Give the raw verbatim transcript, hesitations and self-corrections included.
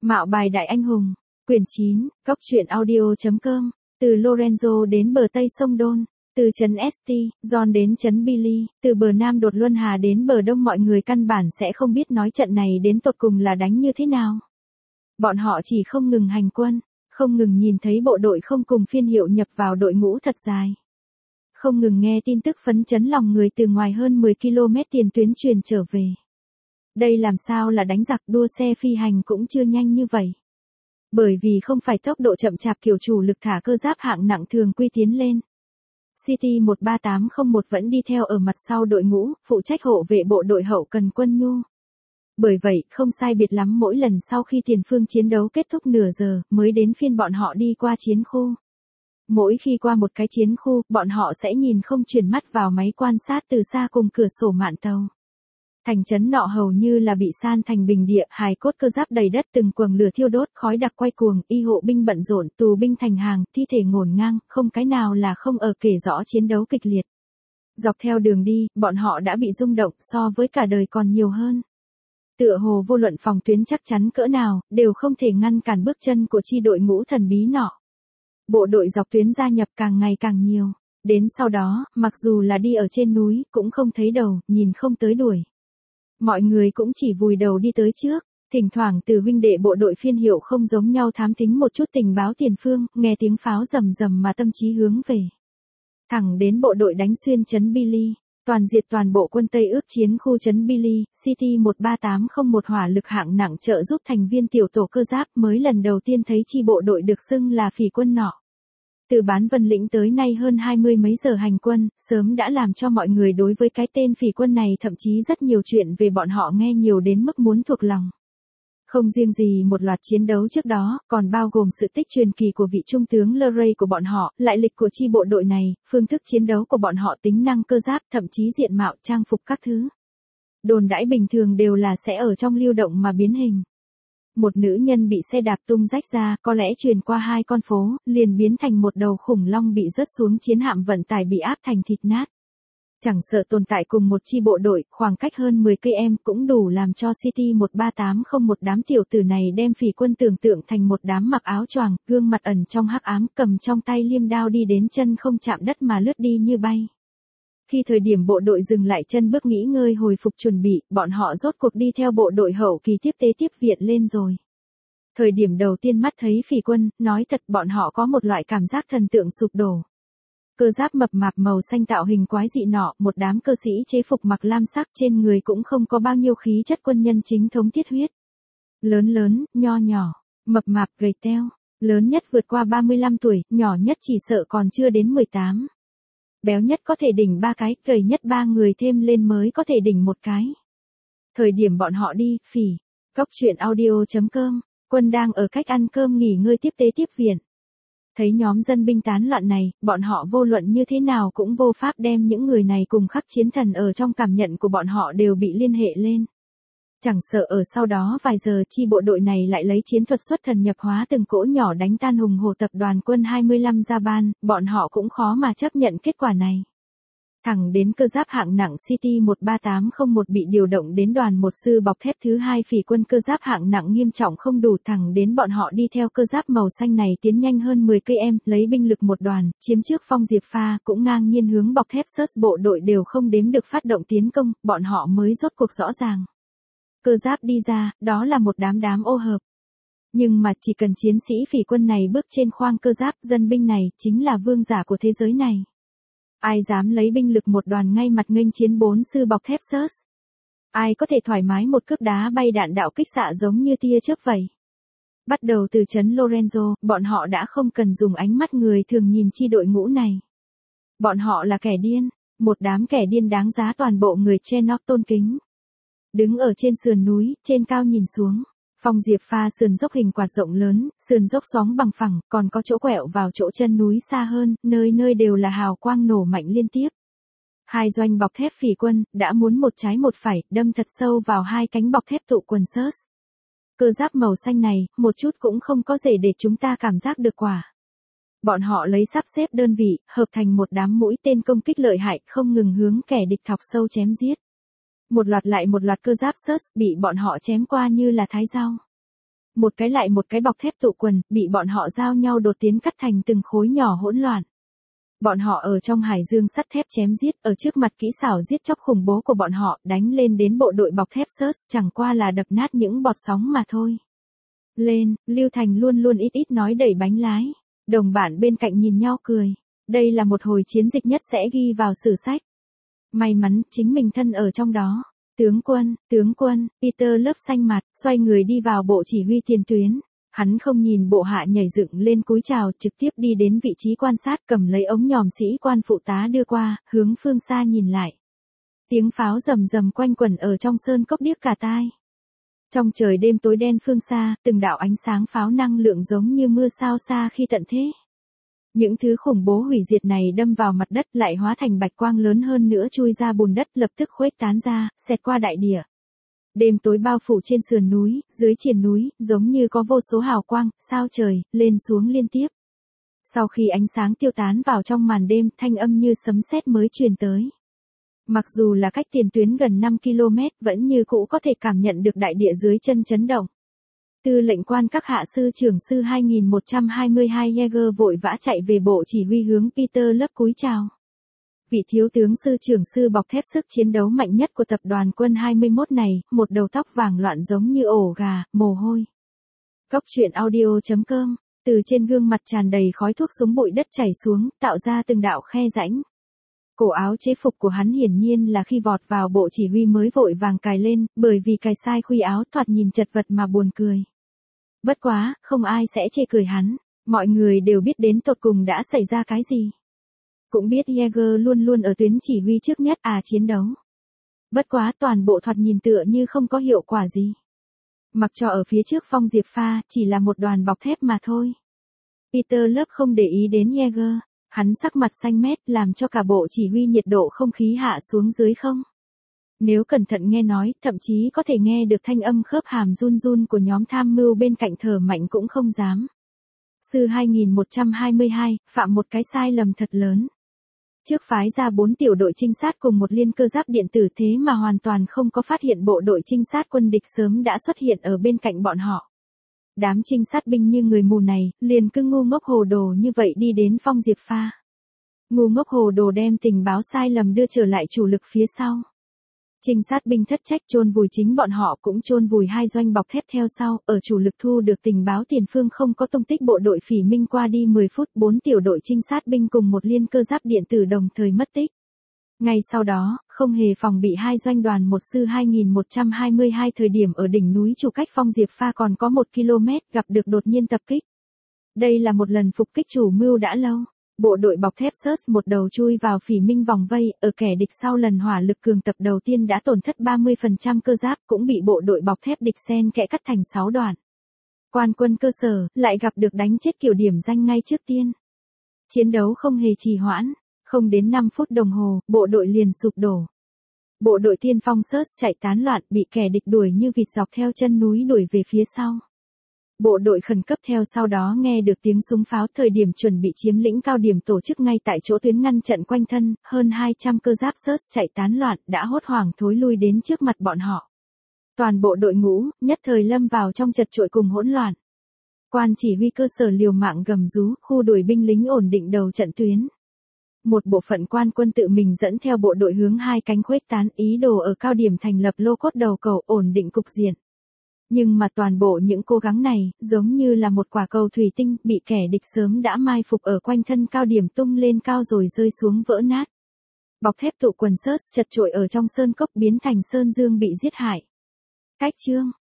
Mạo bài đại anh hùng, quyển chín, góc truyện audio.com, từ Lorenzo đến bờ Tây sông Don, từ trấn St. John đến trấn Billy, từ bờ Nam đột Luân Hà đến bờ Đông, mọi người căn bản sẽ không biết nói trận này đến tột cùng là đánh như thế nào. Bọn họ chỉ không ngừng hành quân, không ngừng nhìn thấy bộ đội không cùng phiên hiệu nhập vào đội ngũ thật dài. Không ngừng nghe tin tức phấn chấn lòng người từ ngoài hơn mười ki lô mét tiền tuyến truyền trở về. Đây làm sao là đánh giặc, đua xe phi hành cũng chưa nhanh như vậy. Bởi vì không phải tốc độ chậm chạp kiểu chủ lực thả cơ giáp hạng nặng thường quy tiến lên. City một ba tám không một vẫn đi theo ở mặt sau đội ngũ, phụ trách hộ vệ bộ đội hậu cần quân nhu. Bởi vậy, không sai biệt lắm mỗi lần sau khi tiền phương chiến đấu kết thúc nửa giờ, mới đến phiên bọn họ đi qua chiến khu. Mỗi khi qua một cái chiến khu, bọn họ sẽ nhìn không chuyển mắt vào máy quan sát từ xa cùng cửa sổ mạn tàu. Thành trấn nọ hầu như là bị san thành bình địa, hài cốt cơ giáp đầy đất, từng quầng lửa thiêu đốt, khói đặc quay cuồng, y hộ binh bận rộn, tù binh thành hàng, thi thể ngổn ngang, không cái nào là không ở kể rõ chiến đấu kịch liệt. Dọc theo đường đi, bọn họ đã bị rung động so với cả đời còn nhiều hơn. Tựa hồ vô luận phòng tuyến chắc chắn cỡ nào, đều không thể ngăn cản bước chân của chi đội ngũ thần bí nọ. Bộ đội dọc tuyến gia nhập càng ngày càng nhiều. Đến sau đó, mặc dù là đi ở trên núi, cũng không thấy đầu, nhìn không tới đuổi. Mọi người cũng chỉ vùi đầu đi tới trước, thỉnh thoảng từ huynh đệ bộ đội phiên hiệu không giống nhau thám thính một chút tình báo tiền phương, nghe tiếng pháo rầm rầm mà tâm trí hướng về. Thẳng đến bộ đội đánh xuyên trấn Billy, toàn diệt toàn bộ quân Tây ước chiến khu trấn Billy, City một ba tám không một hỏa lực hạng nặng trợ giúp thành viên tiểu tổ cơ giáp mới lần đầu tiên thấy chi bộ đội được xưng là phỉ quân nọ. Từ Bán Vân Lĩnh tới nay hơn hai mươi mấy giờ hành quân, sớm đã làm cho mọi người đối với cái tên phỉ quân này thậm chí rất nhiều chuyện về bọn họ nghe nhiều đến mức muốn thuộc lòng. Không riêng gì một loạt chiến đấu trước đó, còn bao gồm sự tích truyền kỳ của vị trung tướng Luray của bọn họ, lại lịch của chi bộ đội này, phương thức chiến đấu của bọn họ, tính năng cơ giáp, thậm chí diện mạo, trang phục các thứ. Đồn đãi bình thường đều là sẽ ở trong lưu động mà biến hình. Một nữ nhân bị xe đạp tung rách ra, có lẽ truyền qua hai con phố, liền biến thành một đầu khủng long bị rớt xuống chiến hạm vận tải bị áp thành thịt nát. Chẳng sợ tồn tại cùng một chi bộ đội, khoảng cách hơn mười cây em cũng đủ làm cho City một ba tám không một đám tiểu tử này đem phỉ quân tưởng tượng thành một đám mặc áo choàng, gương mặt ẩn trong hắc ám, cầm trong tay liêm đao đi đến chân không chạm đất mà lướt đi như bay. Khi thời điểm bộ đội dừng lại chân bước nghỉ ngơi hồi phục chuẩn bị, bọn họ rốt cuộc đi theo bộ đội hậu kỳ tiếp tế tiếp viện lên rồi. Thời điểm đầu tiên mắt thấy phỉ quân, nói thật bọn họ có một loại cảm giác thần tượng sụp đổ. Cơ giáp mập mạp màu xanh tạo hình quái dị nọ, một đám cơ sĩ chế phục mặc lam sắc, trên người cũng không có bao nhiêu khí chất quân nhân chính thống tiết huyết. Lớn lớn, nho nhỏ, mập mạp gầy teo, lớn nhất vượt qua ba mươi lăm tuổi, nhỏ nhất chỉ sợ còn chưa đến mười tám. Béo nhất có thể đỉnh ba cái, gầy nhất ba người thêm lên mới có thể đỉnh một cái. Thời điểm bọn họ đi, phỉ, góc truyện audio.com, quân đang ở cách ăn cơm nghỉ ngơi tiếp tế tiếp viện. Thấy nhóm dân binh tán loạn này, bọn họ vô luận như thế nào cũng vô pháp đem những người này cùng khắc chiến thần ở trong cảm nhận của bọn họ đều bị liên hệ lên. Chẳng sợ ở sau đó vài giờ chi bộ đội này lại lấy chiến thuật xuất thần nhập hóa từng cỗ nhỏ đánh tan hùng hổ tập đoàn quân hai mươi lăm Japan, bọn họ cũng khó mà chấp nhận kết quả này. Thẳng đến cơ giáp hạng nặng City một ba tám không một bị điều động đến đoàn một sư bọc thép thứ hai phỉ quân cơ giáp hạng nặng nghiêm trọng không đủ, thẳng đến bọn họ đi theo cơ giáp màu xanh này tiến nhanh hơn mười cây em, lấy binh lực một đoàn, chiếm trước Phong Diệp Pha, cũng ngang nhiên hướng bọc thép search bộ đội đều không đếm được phát động tiến công, bọn họ mới rốt cuộc rõ ràng. Cơ giáp đi ra, đó là một đám đám ô hợp. Nhưng mà chỉ cần chiến sĩ phỉ quân này bước trên khoang cơ giáp, dân binh này chính là vương giả của thế giới này. Ai dám lấy binh lực một đoàn ngay mặt nghênh chiến bốn sư bọc thép search? Ai có thể thoải mái một cước đá bay đạn đạo kích xạ giống như tia chớp vậy? Bắt đầu từ trấn Lorenzo, bọn họ đã không cần dùng ánh mắt người thường nhìn chi đội ngũ này. Bọn họ là kẻ điên, một đám kẻ điên đáng giá toàn bộ người Chenok tôn kính. Đứng ở trên sườn núi, trên cao nhìn xuống, Phong Diệp Pha sườn dốc hình quạt rộng lớn, sườn dốc xoóng bằng phẳng, còn có chỗ quẹo vào chỗ chân núi xa hơn, nơi nơi đều là hào quang nổ mạnh liên tiếp. Hai doanh bọc thép phỉ quân, đã muốn một trái một phải, đâm thật sâu vào hai cánh bọc thép tụ quần search. Cơ giáp màu xanh này, một chút cũng không có gì để chúng ta cảm giác được quả. Bọn họ lấy sắp xếp đơn vị, hợp thành một đám mũi tên công kích lợi hại, không ngừng hướng kẻ địch thọc sâu chém giết. Một loạt lại một loạt cơ giáp search bị bọn họ chém qua như là thái rau. Một cái lại một cái bọc thép tụ quần, bị bọn họ giao nhau đột tiến cắt thành từng khối nhỏ hỗn loạn. Bọn họ ở trong hải dương sắt thép chém giết, ở trước mặt kỹ xảo giết chóc khủng bố của bọn họ, đánh lên đến bộ đội bọc thép Search, chẳng qua là đập nát những bọt sóng mà thôi. Lên, Lưu Thành luôn luôn ít ít nói đẩy bánh lái. Đồng bạn bên cạnh nhìn nhau cười. Đây là một hồi chiến dịch nhất sẽ ghi vào sử sách. May mắn, chính mình thân ở trong đó. Tướng quân, tướng quân, Peter lớp xanh mặt, xoay người đi vào bộ chỉ huy tiền tuyến. Hắn không nhìn bộ hạ nhảy dựng lên cúi chào, trực tiếp đi đến vị trí quan sát, cầm lấy ống nhòm sĩ quan phụ tá đưa qua, hướng phương xa nhìn lại. Tiếng pháo rầm rầm quanh quẩn ở trong sơn cốc điếc cả tai. Trong trời đêm tối đen phương xa, từng đạo ánh sáng pháo năng lượng giống như mưa sao xa khi tận thế. Những thứ khủng bố hủy diệt này đâm vào mặt đất lại hóa thành bạch quang lớn hơn nữa chui ra bùn đất lập tức khuếch tán ra, xẹt qua đại địa. Đêm tối bao phủ trên sườn núi, dưới triền núi, giống như có vô số hào quang, sao trời, lên xuống liên tiếp. Sau khi ánh sáng tiêu tán vào trong màn đêm, thanh âm như sấm sét mới truyền tới. Mặc dù là cách tiền tuyến gần năm ki lô mét, vẫn như cũ có thể cảm nhận được đại địa dưới chân chấn động. Tư lệnh quan các hạ sư trưởng sư hai nghìn một trăm hai mươi hai Jäger vội vã chạy về bộ chỉ huy hướng Peter lớp cúi chào. Vị thiếu tướng sư trưởng sư bọc thép sức chiến đấu mạnh nhất của tập đoàn quân hai mươi mốt này, một đầu tóc vàng loạn giống như ổ gà, mồ hôi. Cốc truyện audio chấm com, từ trên gương mặt tràn đầy khói thuốc súng bụi đất chảy xuống, tạo ra từng đạo khe rãnh. Cổ áo chế phục của hắn hiển nhiên là khi vọt vào bộ chỉ huy mới vội vàng cài lên, bởi vì cài sai khuy áo thoạt nhìn chật vật mà buồn cười. Bất quá, không ai sẽ chê cười hắn, mọi người đều biết đến tột cùng đã xảy ra cái gì. Cũng biết Jäger luôn luôn ở tuyến chỉ huy trước nhất à chiến đấu. Bất quá toàn bộ thoạt nhìn tựa như không có hiệu quả gì. Mặc cho ở phía trước Phong Diệp Pha, chỉ là một đoàn bọc thép mà thôi. Peter lớp không để ý đến Jäger, hắn sắc mặt xanh mét làm cho cả bộ chỉ huy nhiệt độ không khí hạ xuống dưới không. Nếu cẩn thận nghe nói, thậm chí có thể nghe được thanh âm khớp hàm run run của nhóm tham mưu bên cạnh thở mạnh cũng không dám. Sư hai nghìn một trăm hai mươi hai, phạm một cái sai lầm thật lớn. Trước phái ra bốn tiểu đội trinh sát cùng một liên cơ giáp điện tử thế mà hoàn toàn không có phát hiện bộ đội trinh sát quân địch sớm đã xuất hiện ở bên cạnh bọn họ. Đám trinh sát binh như người mù này, liền cứ ngu ngốc hồ đồ như vậy đi đến Phong Diệp Pha. Ngu ngốc hồ đồ đem tình báo sai lầm đưa trở lại chủ lực phía sau. Trinh sát binh thất trách chôn vùi chính bọn họ cũng chôn vùi hai doanh bọc thép theo sau, ở chủ lực thu được tình báo tiền phương không có tung tích bộ đội phỉ Minh qua đi mười phút, bốn tiểu đội trinh sát binh cùng một liên cơ giáp điện tử đồng thời mất tích. Ngay sau đó, không hề phòng bị hai doanh đoàn một sư hai nghìn một trăm hai mươi hai thời điểm ở đỉnh núi chủ cách Phong Diệp Pha còn có một ki lô mét gặp được đột nhiên tập kích. Đây là một lần phục kích chủ mưu đã lâu. Bộ đội bọc thép Search một đầu chui vào phỉ Minh vòng vây, ở kẻ địch sau lần hỏa lực cường tập đầu tiên đã tổn thất ba mươi phần trăm cơ giáp, cũng bị bộ đội bọc thép địch xen kẽ cắt thành sáu đoạn. Quan quân cơ sở, lại gặp được đánh chết kiểu điểm danh ngay trước tiên. Chiến đấu không hề trì hoãn, không đến năm phút đồng hồ, bộ đội liền sụp đổ. Bộ đội tiên phong Search chạy tán loạn, bị kẻ địch đuổi như vịt dọc theo chân núi đuổi về phía sau. Bộ đội khẩn cấp theo sau đó nghe được tiếng súng pháo thời điểm chuẩn bị chiếm lĩnh cao điểm tổ chức ngay tại chỗ tuyến ngăn trận quanh thân, hơn hai trăm cơ giáp Search chạy tán loạn đã hốt hoảng thối lui đến trước mặt bọn họ. Toàn bộ đội ngũ, nhất thời lâm vào trong chật chội cùng hỗn loạn. Quan chỉ huy cơ sở liều mạng gầm rú, khu đuổi binh lính ổn định đầu trận tuyến. Một bộ phận quan quân tự mình dẫn theo bộ đội hướng hai cánh khuếch tán ý đồ ở cao điểm thành lập lô cốt đầu cầu ổn định cục diện. Nhưng mà toàn bộ những cố gắng này, giống như là một quả cầu thủy tinh, bị kẻ địch sớm đã mai phục ở quanh thân cao điểm tung lên cao rồi rơi xuống vỡ nát. Bọc thép tụ quần Search chật chội ở trong sơn cốc biến thành sơn dương bị giết hại. Cách chương